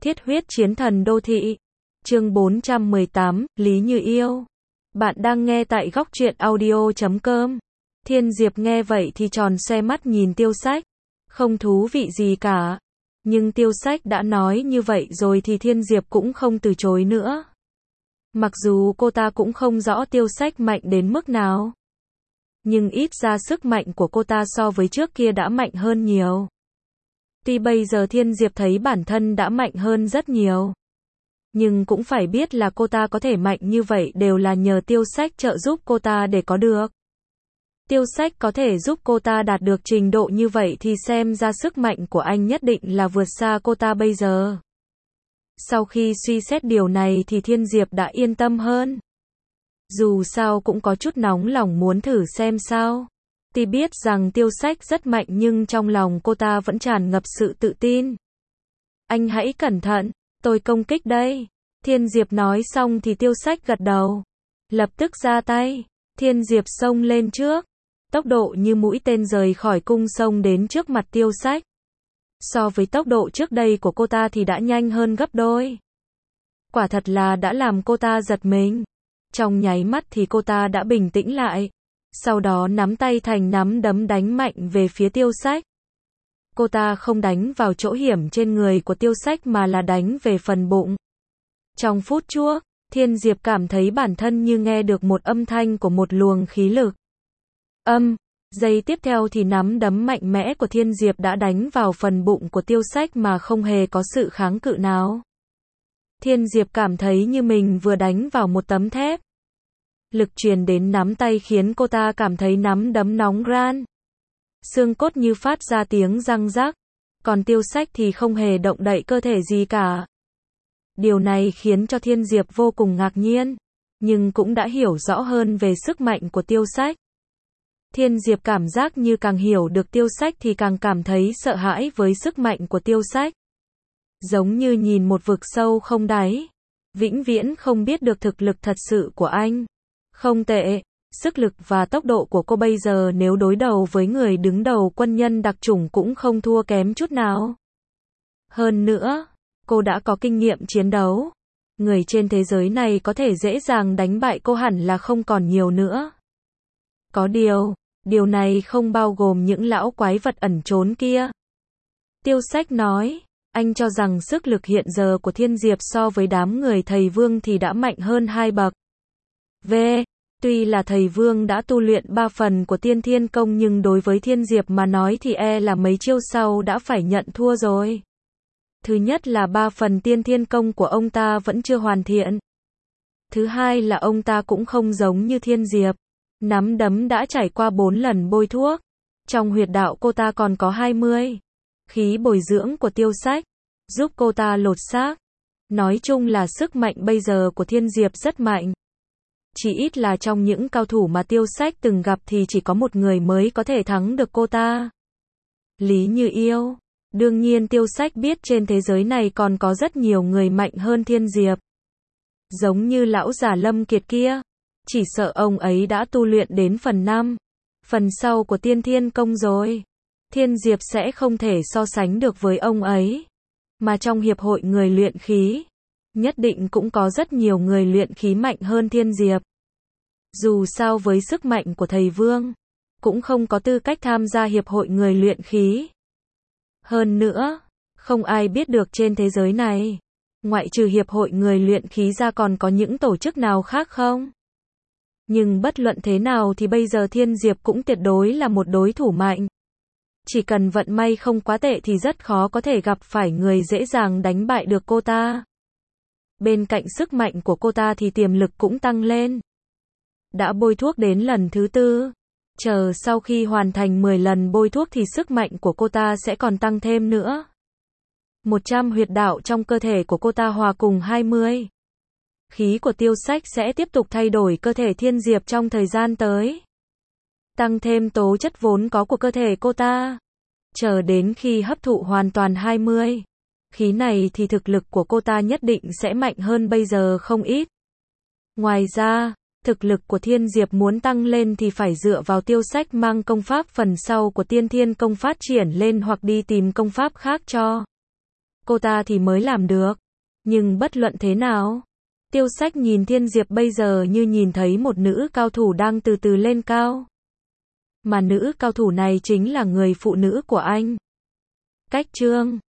Thiết huyết chiến thần đô thị. Chương 418, Lý Như Yêu. Bạn đang nghe tại góc truyện audio.com. Thiên Diệp nghe vậy thì tròn xoe mắt nhìn Tiêu Sách. Không thú vị gì cả. Nhưng Tiêu Sách đã nói như vậy rồi thì Thiên Diệp cũng không từ chối nữa. Mặc dù cô ta cũng không rõ Tiêu Sách mạnh đến mức nào. Nhưng ít ra sức mạnh của cô ta so với trước kia đã mạnh hơn nhiều. Tuy bây giờ Thiên Diệp thấy bản thân đã mạnh hơn rất nhiều. Nhưng cũng phải biết là cô ta có thể mạnh như vậy đều là nhờ Tiêu Sách trợ giúp cô ta để có được. Tiêu Sách có thể giúp cô ta đạt được trình độ như vậy thì xem ra sức mạnh của anh nhất định là vượt xa cô ta bây giờ. Sau khi suy xét điều này thì Thiên Diệp đã yên tâm hơn. Dù sao cũng có chút nóng lòng muốn thử xem sao. Tuy biết rằng Tiêu Sách rất mạnh nhưng trong lòng cô ta vẫn tràn ngập sự tự tin. Anh hãy cẩn thận, tôi công kích đây. Thiên Diệp nói xong thì Tiêu Sách gật đầu. Lập tức ra tay. Thiên Diệp xông lên trước. Tốc độ như mũi tên rời khỏi cung xông đến trước mặt Tiêu Sách. So với tốc độ trước đây của cô ta thì đã nhanh hơn gấp đôi. Quả thật là đã làm cô ta giật mình. Trong nháy mắt thì cô ta đã bình tĩnh lại. Sau đó nắm tay thành nắm đấm đánh mạnh về phía Tiêu Sách. Cô ta không đánh vào chỗ hiểm trên người của Tiêu Sách mà là đánh về phần bụng. Trong phút chốc, Thiên Diệp cảm thấy bản thân như nghe được một âm thanh của một luồng khí lực. Giây tiếp theo thì nắm đấm mạnh mẽ của Thiên Diệp đã đánh vào phần bụng của Tiêu Sách mà không hề có sự kháng cự nào. Thiên Diệp cảm thấy như mình vừa đánh vào một tấm thép. Lực truyền đến nắm tay khiến cô ta cảm thấy nắm đấm nóng ran. Xương cốt như phát ra tiếng răng rắc. Còn Tiêu Sách thì không hề động đậy cơ thể gì cả. Điều này khiến cho Thiên Diệp vô cùng ngạc nhiên. Nhưng cũng đã hiểu rõ hơn về sức mạnh của Tiêu Sách. Thiên Diệp cảm giác như càng hiểu được Tiêu Sách thì càng cảm thấy sợ hãi với sức mạnh của Tiêu Sách. Giống như nhìn một vực sâu không đáy. Vĩnh viễn không biết được thực lực thật sự của anh. Không tệ, sức lực và tốc độ của cô bây giờ nếu đối đầu với người đứng đầu quân nhân đặc chủng cũng không thua kém chút nào. Hơn nữa, cô đã có kinh nghiệm chiến đấu. Người trên thế giới này có thể dễ dàng đánh bại cô hẳn là không còn nhiều nữa. Có điều này không bao gồm những lão quái vật ẩn trốn kia. Tiêu Sách nói, anh cho rằng sức lực hiện giờ của Thiên Diệp so với đám người thầy Vương thì đã mạnh hơn 2 bậc. Tuy là thầy Vương đã tu luyện 3 phần của Tiên Thiên Công nhưng đối với Thiên Diệp mà nói thì là mấy chiêu sau đã phải nhận thua rồi. Thứ nhất là 3 phần Tiên Thiên Công của ông ta vẫn chưa hoàn thiện. Thứ hai là ông ta cũng không giống như Thiên Diệp. Nắm đấm đã trải qua 4 lần bôi thuốc. Trong huyệt đạo cô ta còn có 20. Khí bồi dưỡng của Tiêu Sách giúp cô ta lột xác. Nói chung là sức mạnh bây giờ của Thiên Diệp rất mạnh. Chỉ ít là trong những cao thủ mà Tiêu Sách từng gặp thì chỉ có một người mới có thể thắng được cô ta. Lý Như Yêu. Đương nhiên Tiêu Sách biết trên thế giới này còn có rất nhiều người mạnh hơn Thiên Diệp. Giống như lão già Lâm Kiệt kia. Chỉ sợ ông ấy đã tu luyện đến phần 5. Phần sau của Tiên Thiên Công rồi. Thiên Diệp sẽ không thể so sánh được với ông ấy. Mà trong hiệp hội người luyện khí, nhất định cũng có rất nhiều người luyện khí mạnh hơn Thiên Diệp. Dù sao với sức mạnh của thầy Vương, cũng không có tư cách tham gia hiệp hội người luyện khí. Hơn nữa, không ai biết được trên thế giới này, ngoại trừ hiệp hội người luyện khí ra còn có những tổ chức nào khác không? Nhưng bất luận thế nào thì bây giờ Thiên Diệp cũng tuyệt đối là một đối thủ mạnh. Chỉ cần vận may không quá tệ thì rất khó có thể gặp phải người dễ dàng đánh bại được cô ta. Bên cạnh sức mạnh của cô ta thì tiềm lực cũng tăng lên. Đã bôi thuốc đến lần thứ 4. Chờ sau khi hoàn thành 10 lần bôi thuốc thì sức mạnh của cô ta sẽ còn tăng thêm nữa. 100 huyệt đạo trong cơ thể của cô ta hòa cùng 20. Khí của Tiêu Sách sẽ tiếp tục thay đổi cơ thể Thiên Diệp trong thời gian tới. Tăng thêm tố chất vốn có của cơ thể cô ta. Chờ đến khi hấp thụ hoàn toàn 20. Khí này thì thực lực của cô ta nhất định sẽ mạnh hơn bây giờ không ít. Ngoài ra, thực lực của Thiên Diệp muốn tăng lên thì phải dựa vào Tiêu Sách mang công pháp phần sau của Tiên Thiên Công phát triển lên hoặc đi tìm công pháp khác cho. cô ta thì mới làm được. Nhưng bất luận thế nào, Tiêu Sách nhìn Thiên Diệp bây giờ như nhìn thấy một nữ cao thủ đang từ từ lên cao. Mà nữ cao thủ này chính là người phụ nữ của anh. Cách chương